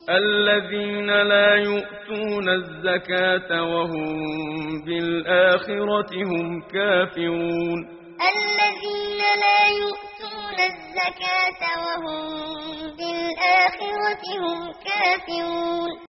الذين لا يؤتون الزكاة وهم بالآخرة هم كافرون الذين لا يؤتون الزكاة وهم بالآخرة هم كافرون